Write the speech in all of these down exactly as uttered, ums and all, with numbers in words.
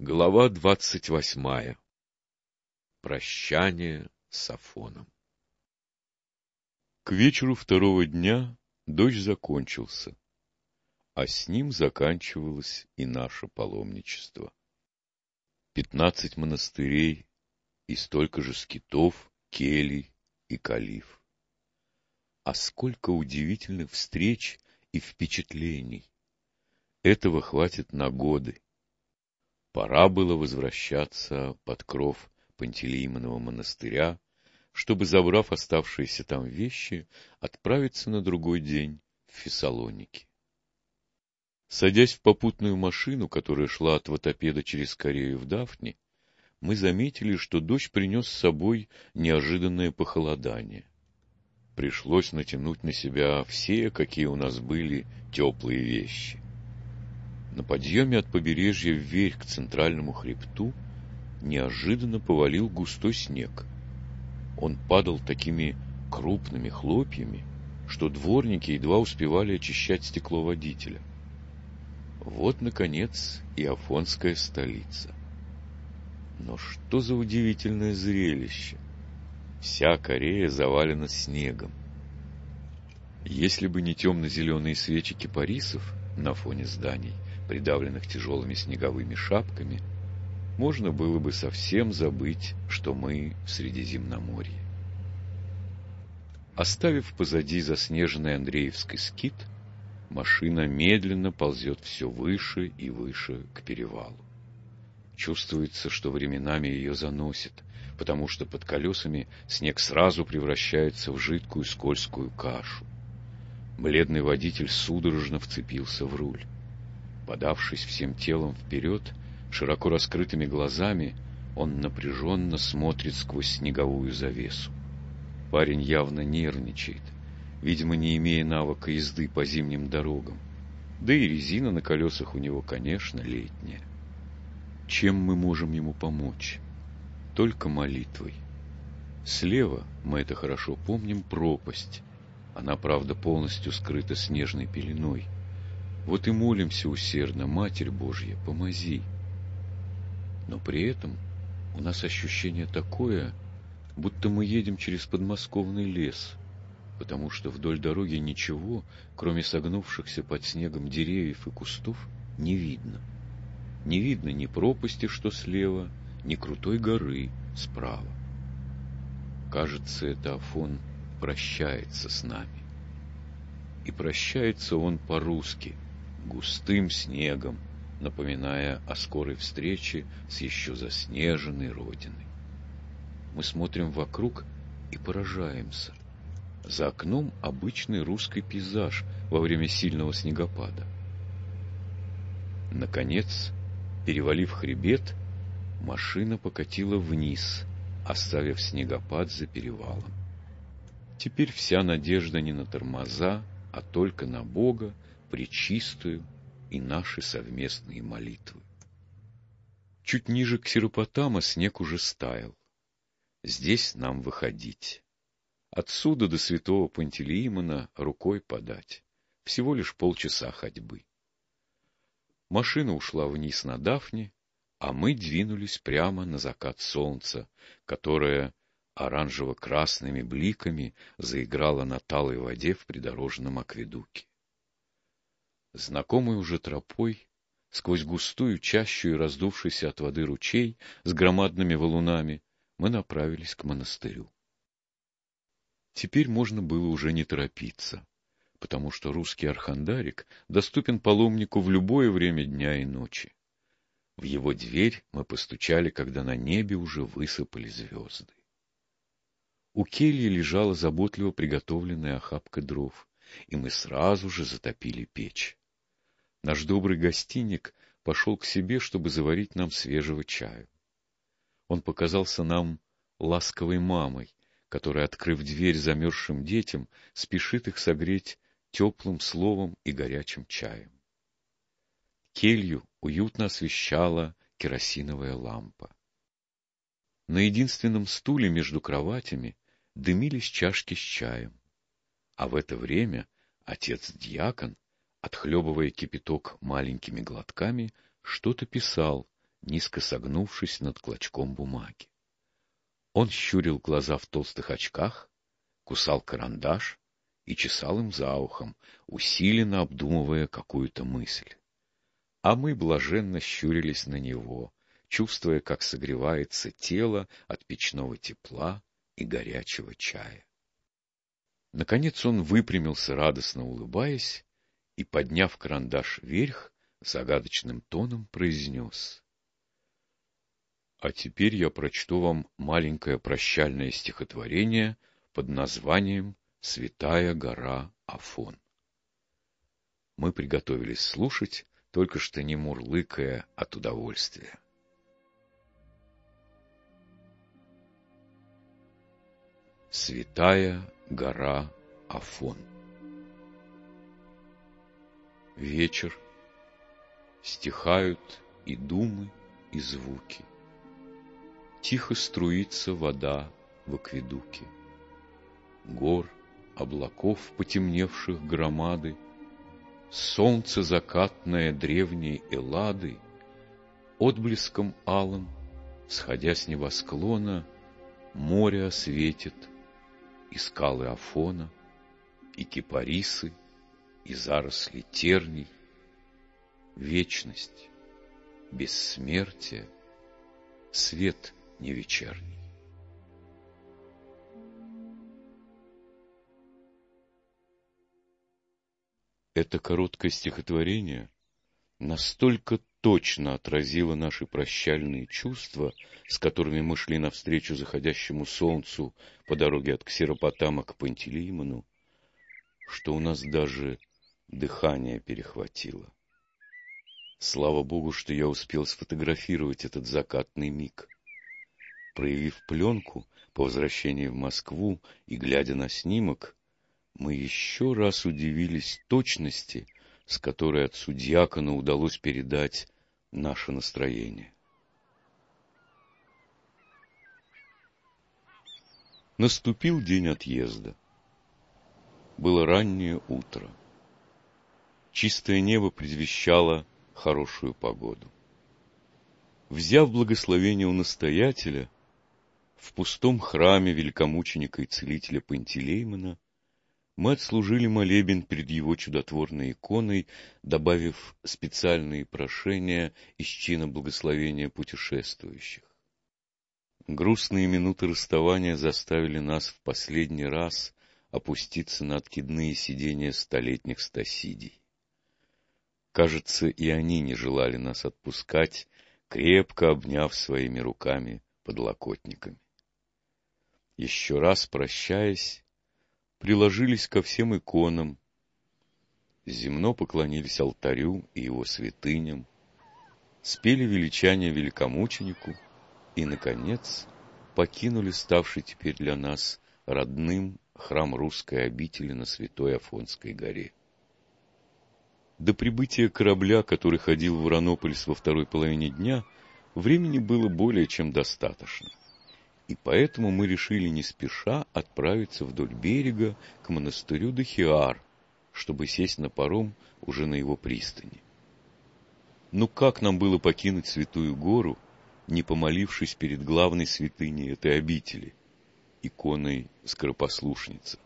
Глава двадцать восьмая. Прощание с Афоном. К вечеру второго дня дождь закончился, а с ним заканчивалось и наше паломничество. Пятнадцать монастырей и столько же скитов, келий и калиф. А сколько удивительных встреч и впечатлений! Этого хватит на годы. Пора было возвращаться под кров Пантелеимонова монастыря, чтобы, забрав оставшиеся там вещи, отправиться на другой день в Фессалоники. Садясь в попутную машину, которая шла от Ватопеда через Корею в Дафни, мы заметили, что дождь принес с собой неожиданное похолодание. Пришлось натянуть на себя все, какие у нас были, теплые вещи. На подъеме от побережья вверх к центральному хребту неожиданно повалил густой снег. Он падал такими крупными хлопьями, что дворники едва успевали очищать стекло водителя. Вот, наконец, и афонская столица. Но что за удивительное зрелище! Вся Корея завалена снегом. Если бы не темно-зеленые свечи кипарисов на фоне зданий, придавленных тяжелыми снеговыми шапками, можно было бы совсем забыть, что мы в Средиземноморье. Оставив позади заснеженный Андреевский скит, машина медленно ползет все выше и выше к перевалу. Чувствуется, что временами ее заносит, потому что под колесами снег сразу превращается в жидкую скользкую кашу. Бледный водитель судорожно вцепился в руль. Подавшись всем телом вперед, широко раскрытыми глазами, он напряженно смотрит сквозь снеговую завесу. Парень явно нервничает, видимо, не имея навыка езды по зимним дорогам. Да и резина на колесах у него, конечно, летняя. Чем мы можем ему помочь? Только молитвой. Слева, мы это хорошо помним, пропасть. Она, правда, полностью скрыта снежной пеленой. Вот и молимся усердно: Матерь Божья, помози. Но при этом у нас ощущение такое, будто мы едем через подмосковный лес, потому что вдоль дороги ничего, кроме согнувшихся под снегом деревьев и кустов, не видно. Не видно ни пропасти, что слева, ни крутой горы справа. Кажется, это Афон прощается с нами. И прощается он по-русски, густым снегом, напоминая о скорой встрече с еще заснеженной родиной. Мы смотрим вокруг и поражаемся. За окном обычный русский пейзаж во время сильного снегопада. Наконец, перевалив хребет, машина покатила вниз, оставив снегопад за перевалом. Теперь вся надежда не на тормоза, а только на Бога, Пречистую и наши совместные молитвы. Чуть ниже Ксеропотама снег уже стаял. Здесь нам выходить. Отсюда до святого Пантелеимона рукой подать. Всего лишь полчаса ходьбы. Машина ушла вниз на Дафни, а мы двинулись прямо на закат солнца, которое оранжево-красными бликами заиграло на талой воде в придорожном акведуке. Знакомой уже тропой, сквозь густую чащу и раздувшийся от воды ручей с громадными валунами, мы направились к монастырю. Теперь можно было уже не торопиться, потому что русский архандарик доступен паломнику в любое время дня и ночи. В его дверь мы постучали, когда на небе уже высыпали звезды. У кельи лежала заботливо приготовленная охапка дров, и мы сразу же затопили печь. Наш добрый гостиник пошел к себе, чтобы заварить нам свежего чаю. Он показался нам ласковой мамой, которая, открыв дверь замерзшим детям, спешит их согреть теплым словом и горячим чаем. Келью уютно освещала керосиновая лампа. На единственном стуле между кроватями дымились чашки с чаем, а в это время отец-дьякон, отхлебывая кипяток маленькими глотками, что-то писал, низко согнувшись над клочком бумаги. Он щурил глаза в толстых очках, кусал карандаш и чесал им за ухом, усиленно обдумывая какую-то мысль. А мы блаженно щурились на него, чувствуя, как согревается тело от печного тепла и горячего чая. Наконец он выпрямился, радостно улыбаясь, и, подняв карандаш вверх, загадочным тоном произнес: «А теперь я прочту вам маленькое прощальное стихотворение под названием «Святая гора Афон». Мы приготовились слушать, только что не мурлыкая от удовольствия. Святая гора Афон. Вечер. Стихают и думы, и звуки. Тихо струится вода в акведуке. Гор, облаков потемневших громады, солнце закатное древней Эллады, отблеском алым, сходя с небосклона, море осветит, и скалы Афона, и кипарисы, и заросли терний, вечность, бессмертие, свет невечерний. Это короткое стихотворение настолько точно отразило наши прощальные чувства, с которыми мы шли навстречу заходящему солнцу по дороге от Ксеропотама к Пантелеймону, что у нас даже дыхание перехватило. Слава Богу, что я успел сфотографировать этот закатный миг. Проявив пленку по возвращении в Москву и глядя на снимок, мы еще раз удивились точности, с которой отцу дьякону удалось передать наше настроение. Наступил день отъезда. Было раннее утро. Чистое небо предвещало хорошую погоду. Взяв благословение у настоятеля, в пустом храме великомученика и целителя Пантелеймона мы отслужили молебен перед его чудотворной иконой, добавив специальные прошения из чина благословения путешествующих. Грустные минуты расставания заставили нас в последний раз опуститься на откидные сиденья столетних стасидий. Кажется, и они не желали нас отпускать, крепко обняв своими руками подлокотниками. Еще раз прощаясь, приложились ко всем иконам, земно поклонились алтарю и его святыням, спели величание великомученику и, наконец, покинули ставший теперь для нас родным храм русской обители на Святой Афонской горе. До прибытия корабля, который ходил в Уранополис во второй половине дня, времени было более чем достаточно. И поэтому мы решили не спеша отправиться вдоль берега к монастырю Дахиар, чтобы сесть на паром уже на его пристани. Ну как нам было покинуть Святую Гору, не помолившись перед главной святыней этой обители, иконой Скоропослушницы?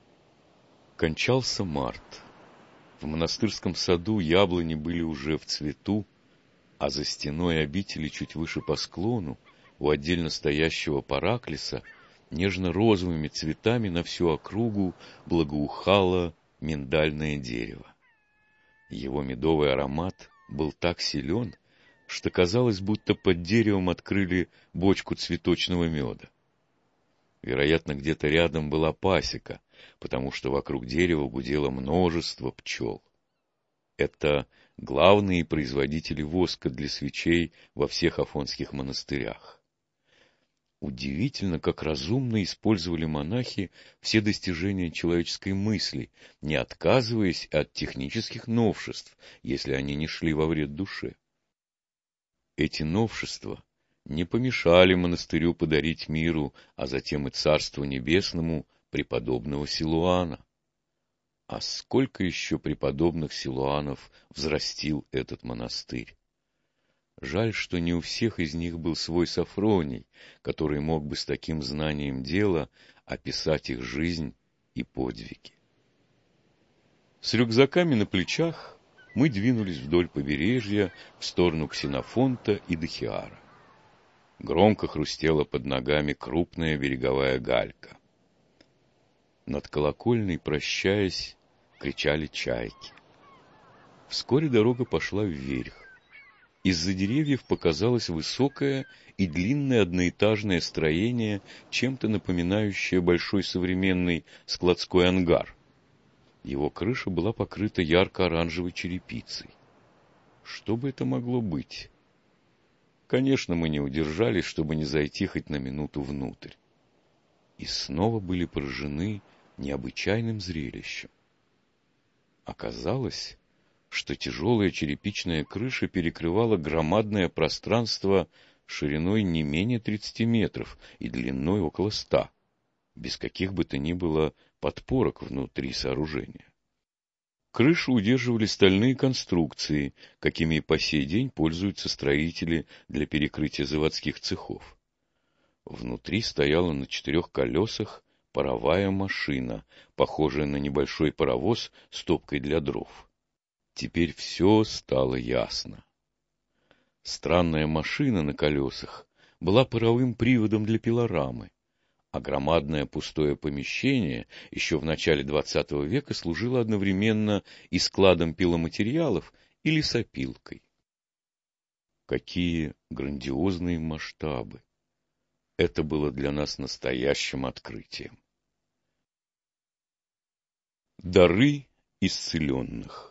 Кончался март. В монастырском саду яблони были уже в цвету, а за стеной обители чуть выше по склону, у отдельно стоящего параклиса, нежно-розовыми цветами на всю округу благоухало миндальное дерево. Его медовый аромат был так силен, что казалось, будто под деревом открыли бочку цветочного меда. Вероятно, где-то рядом была пасека, потому что вокруг дерева гудело множество пчел. Это главные производители воска для свечей во всех афонских монастырях. Удивительно, как разумно использовали монахи все достижения человеческой мысли, не отказываясь от технических новшеств, если они не шли во вред душе. Эти новшества не помешали монастырю подарить миру, а затем и Царству Небесному, преподобного Силуана. А сколько еще преподобных Силуанов взрастил этот монастырь? Жаль, что не у всех из них был свой Софроний, который мог бы с таким знанием дела описать их жизнь и подвиги. С рюкзаками на плечах мы двинулись вдоль побережья в сторону Ксенофонта и Дахиара. Громко хрустела под ногами крупная береговая галька. Над колокольней, прощаясь, кричали чайки. Вскоре дорога пошла вверх. Из-за деревьев показалось высокое и длинное одноэтажное строение, чем-то напоминающее большой современный складской ангар. Его крыша была покрыта ярко-оранжевой черепицей. Что бы это могло быть? Конечно, мы не удержались, чтобы не зайти хоть на минуту внутрь. И снова были поражены необычайным зрелищем. Оказалось, что тяжелая черепичная крыша перекрывала громадное пространство шириной не менее тридцати метров и длиной около ста, без каких бы то ни было подпорок внутри сооружения. Крышу удерживали стальные конструкции, какими и по сей день пользуются строители для перекрытия заводских цехов. Внутри стояла на четырех колесах паровая машина, похожая на небольшой паровоз с топкой для дров. Теперь все стало ясно. Странная машина на колесах была паровым приводом для пилорамы, а громадное пустое помещение еще в начале двадцатого века служило одновременно и складом пиломатериалов, и лесопилкой. Какие грандиозные масштабы! Это было для нас настоящим открытием. Дары исцеленных.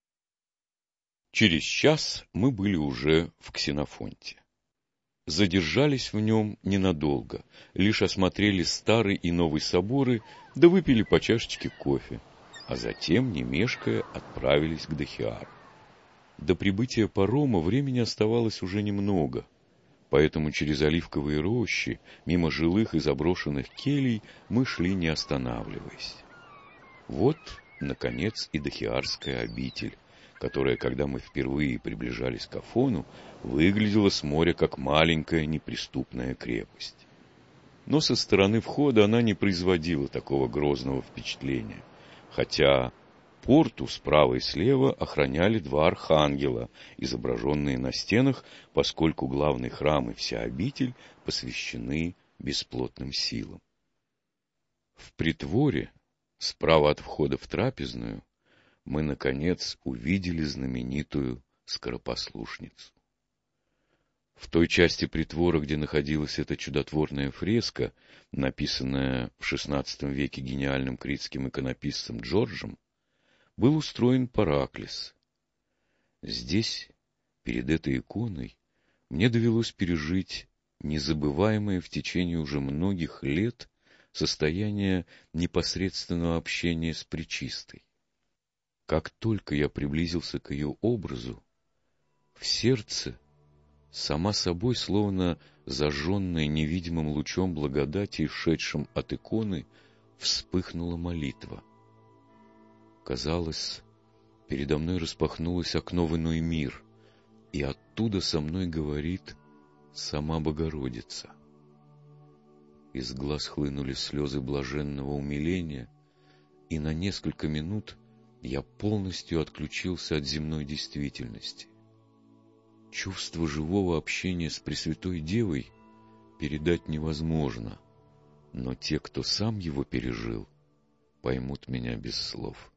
Через час мы были уже в Ксенофонте. Задержались в нем ненадолго, лишь осмотрели старый и новый соборы, да выпили по чашечке кофе, а затем, не мешкая, отправились к Дахиару. До прибытия парома времени оставалось уже немного, поэтому через оливковые рощи, мимо жилых и заброшенных келий, мы шли, не останавливаясь. Вот, наконец, и Дахиарская обитель, которая, когда мы впервые приближались к Афону, выглядела с моря как маленькая неприступная крепость. Но со стороны входа она не производила такого грозного впечатления, хотя порту справа и слева охраняли два архангела, изображенные на стенах, поскольку главный храм и вся обитель посвящены бесплотным силам. В притворе, справа от входа в трапезную, мы, наконец, увидели знаменитую скоропослушницу. В той части притвора, где находилась эта чудотворная фреска, написанная в шестнадцатом веке гениальным критским иконописцем Джорджем, был устроен параклис. Здесь, перед этой иконой, мне довелось пережить незабываемое в течение уже многих лет состояние непосредственного общения с Пречистой. Как только я приблизился к ее образу, в сердце, сама собой, словно зажженная невидимым лучом благодати, шедшим от иконы, вспыхнула молитва. Казалось, передо мной распахнулось окно в иной мир, и оттуда со мной говорит сама Богородица. Из глаз хлынули слезы блаженного умиления, и на несколько минут я полностью отключился от земной действительности. Чувство живого общения с Пресвятой Девой передать невозможно, но те, кто сам его пережил, поймут меня без слов.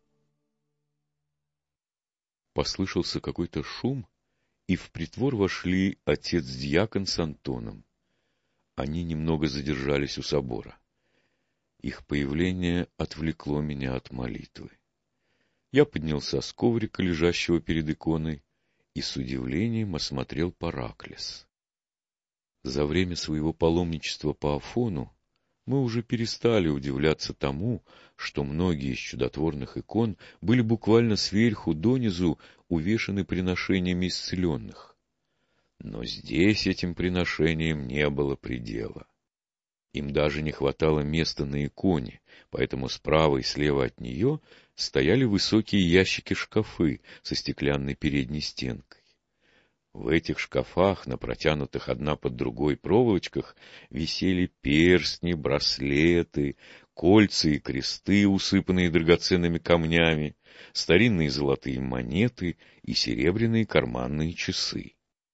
Послышался какой-то шум, и в притвор вошли отец-диакон с Антоном. Они немного задержались у собора. Их появление отвлекло меня от молитвы. Я поднялся с коврика, лежащего перед иконой, и с удивлением осмотрел параклис. За время своего паломничества по Афону мы уже перестали удивляться тому, что многие из чудотворных икон были буквально сверху донизу увешаны приношениями исцеленных. Но здесь этим приношениям не было предела. Им даже не хватало места на иконе, поэтому справа и слева от нее стояли высокие ящики-шкафы со стеклянной передней стенкой. В этих шкафах, на протянутых одна под другой проволочках, висели перстни, браслеты, кольца и кресты, усыпанные драгоценными камнями, старинные золотые монеты и серебряные карманные часы.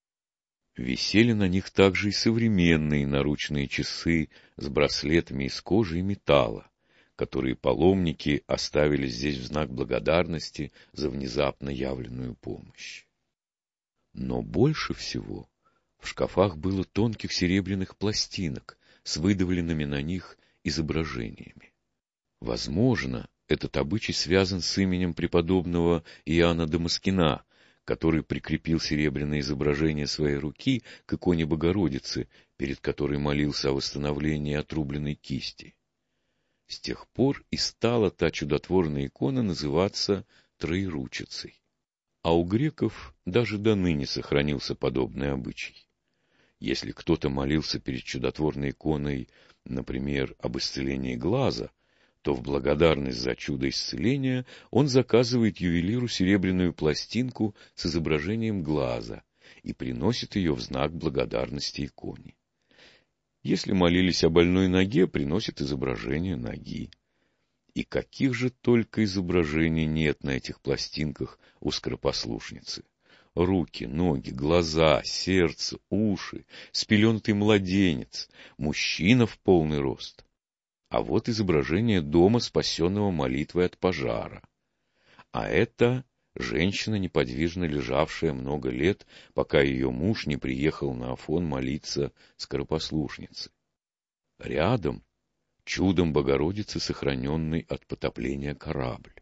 Висели на них также и современные наручные часы с браслетами из кожи и металла, которые паломники оставили здесь в знак благодарности за внезапно явленную помощь. Но больше всего в шкафах было тонких серебряных пластинок с выдавленными на них изображениями. Возможно, этот обычай связан с именем преподобного Иоанна Дамаскина, который прикрепил серебряное изображение своей руки к иконе Богородицы, перед которой молился о восстановлении отрубленной кисти. С тех пор и стала та чудотворная икона называться Троеручицей. А у греков даже до ныне сохранился подобный обычай. Если кто-то молился перед чудотворной иконой, например, об исцелении глаза, то в благодарность за чудо исцеления он заказывает ювелиру серебряную пластинку с изображением глаза и приносит ее в знак благодарности иконе. Если молились о больной ноге, приносит изображение ноги. И каких же только изображений нет на этих пластинках у скоропослушницы. Руки, ноги, глаза, сердце, уши, спеленутый младенец, мужчина в полный рост. А вот изображение дома, спасенного молитвой от пожара. А это женщина, неподвижно лежавшая много лет, пока ее муж не приехал на Афон молиться скоропослушнице. Рядом чудом Богородицы, сохраненный от потопления корабль.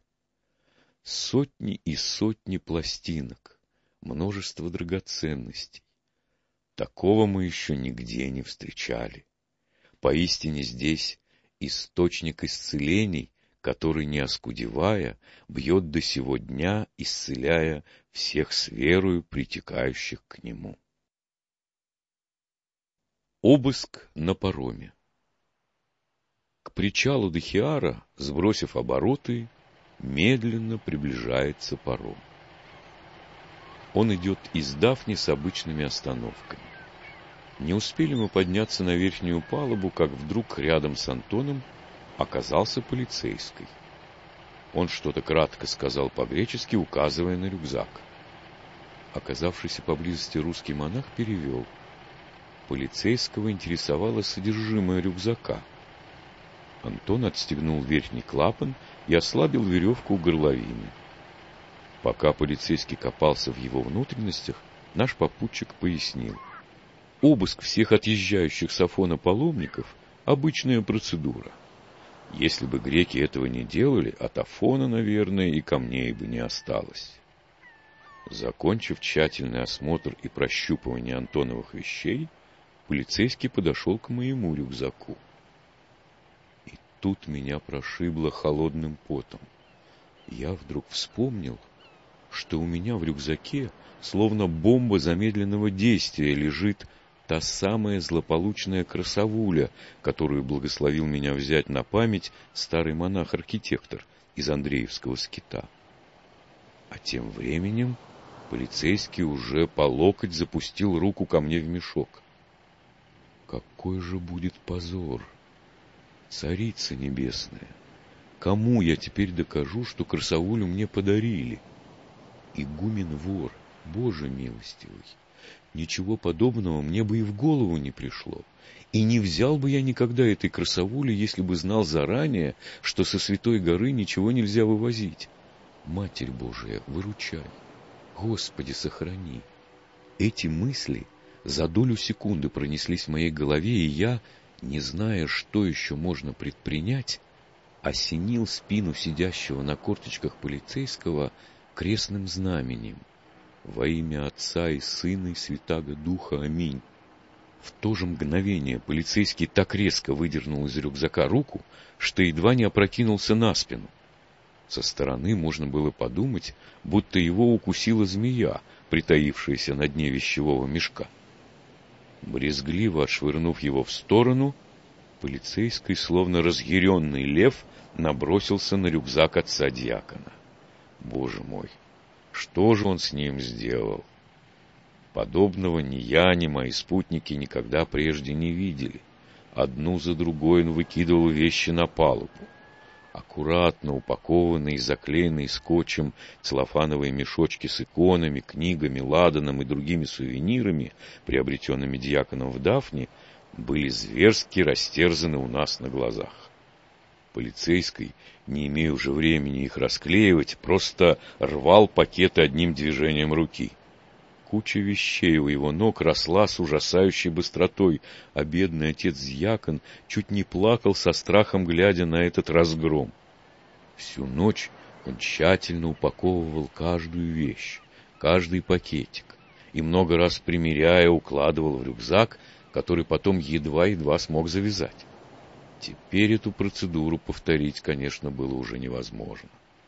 Сотни и сотни пластинок, множество драгоценностей. Такого мы еще нигде не встречали. Поистине здесь источник исцелений, который, не оскудевая, бьет до сего дня, исцеляя всех с верою притекающих к нему. Обыск на пароме. К причалу Дахиара, сбросив обороты, медленно приближается паром. Он идет из Дафни с обычными остановками. Не успели мы подняться на верхнюю палубу, как вдруг рядом с Антоном оказался полицейский. Он что-то кратко сказал по-гречески, указывая на рюкзак. Оказавшийся поблизости русский монах перевел. Полицейского интересовало содержимое рюкзака. Антон отстегнул верхний клапан и ослабил веревку у горловины. Пока полицейский копался в его внутренностях, наш попутчик пояснил. Обыск всех отъезжающих с Афона паломников — обычная процедура. Если бы греки этого не делали, от Афона, наверное, и камней бы не осталось. Закончив тщательный осмотр и прощупывание Антоновых вещей, полицейский подошел к моему рюкзаку. И тут меня прошибло холодным потом. Я вдруг вспомнил, что у меня в рюкзаке, словно бомба замедленного действия, лежит та самая злополучная красавуля, которую благословил меня взять на память старый монах-архитектор из Андреевского скита. А тем временем полицейский уже по локоть запустил руку ко мне в мешок. Какой же будет позор! Царица небесная! Кому я теперь докажу, что красавулю мне подарили? Игумен вор, Боже милостивый! Ничего подобного мне бы и в голову не пришло. И не взял бы я никогда этой красавули, если бы знал заранее, что со Святой горы ничего нельзя вывозить. Матерь Божия, выручай! Господи, сохрани! Эти мысли за долю секунды пронеслись в моей голове, и я, не зная, что еще можно предпринять, осенил спину сидящего на корточках полицейского крестным знаменем. Во имя Отца и Сына и Святаго Духа. Аминь. В то же мгновение полицейский так резко выдернул из рюкзака руку, что едва не опрокинулся на спину. Со стороны можно было подумать, будто его укусила змея, притаившаяся на дне вещевого мешка. Брезгливо отшвырнув его в сторону, полицейский, словно разъяренный лев, набросился на рюкзак отца-диакона. Боже мой! Что же он с ним сделал? Подобного ни я, ни мои спутники никогда прежде не видели. Одну за другой он выкидывал вещи на палубу. Аккуратно упакованные и заклеенные скотчем целлофановые мешочки с иконами, книгами, ладаном и другими сувенирами, приобретенными дьяконом в Дафне, были зверски растерзаны у нас на глазах. Полицейский, не имея уже времени их расклеивать, просто рвал пакеты одним движением руки. Куча вещей у его ног росла с ужасающей быстротой, а бедный отец-дьякон чуть не плакал со страхом, глядя на этот разгром. Всю ночь он тщательно упаковывал каждую вещь, каждый пакетик, и много раз примеряя укладывал в рюкзак, который потом едва-едва смог завязать. Теперь эту процедуру повторить, конечно, было уже невозможно.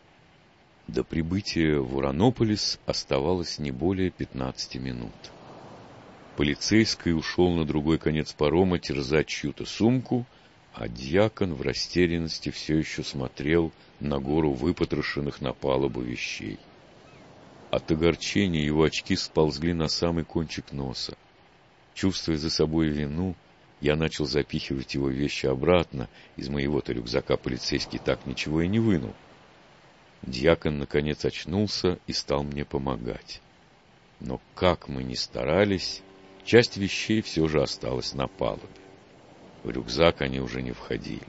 До прибытия в Уранополис оставалось не более пятнадцати минут. Полицейский ушел на другой конец парома терзать чью-то сумку, а дьякон в растерянности все еще смотрел на гору выпотрошенных на палубу вещей. От огорчения его очки сползли на самый кончик носа. Чувствуя за собой вину, я начал запихивать его вещи обратно. Из моего-то рюкзака полицейский так ничего и не вынул. Дьякон, наконец, очнулся и стал мне помогать. Но как мы ни старались, часть вещей все же осталась на палубе. В рюкзак они уже не входили.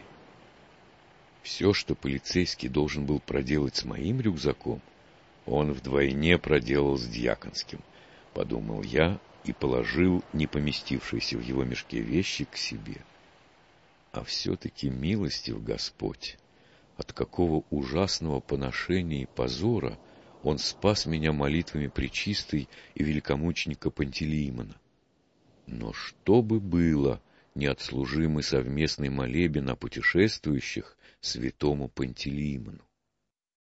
Все, что полицейский должен был проделать с моим рюкзаком, он вдвойне проделал с дьяконским, подумал я и положил не поместившиеся в его мешке вещи к себе. А все-таки милостив Господь. От какого ужасного поношения и позора он спас меня молитвами Пречистой и великомученика Пантелеимона. Но что бы было, не отслужимый совместный молебен о путешествующих святому Пантелеимону?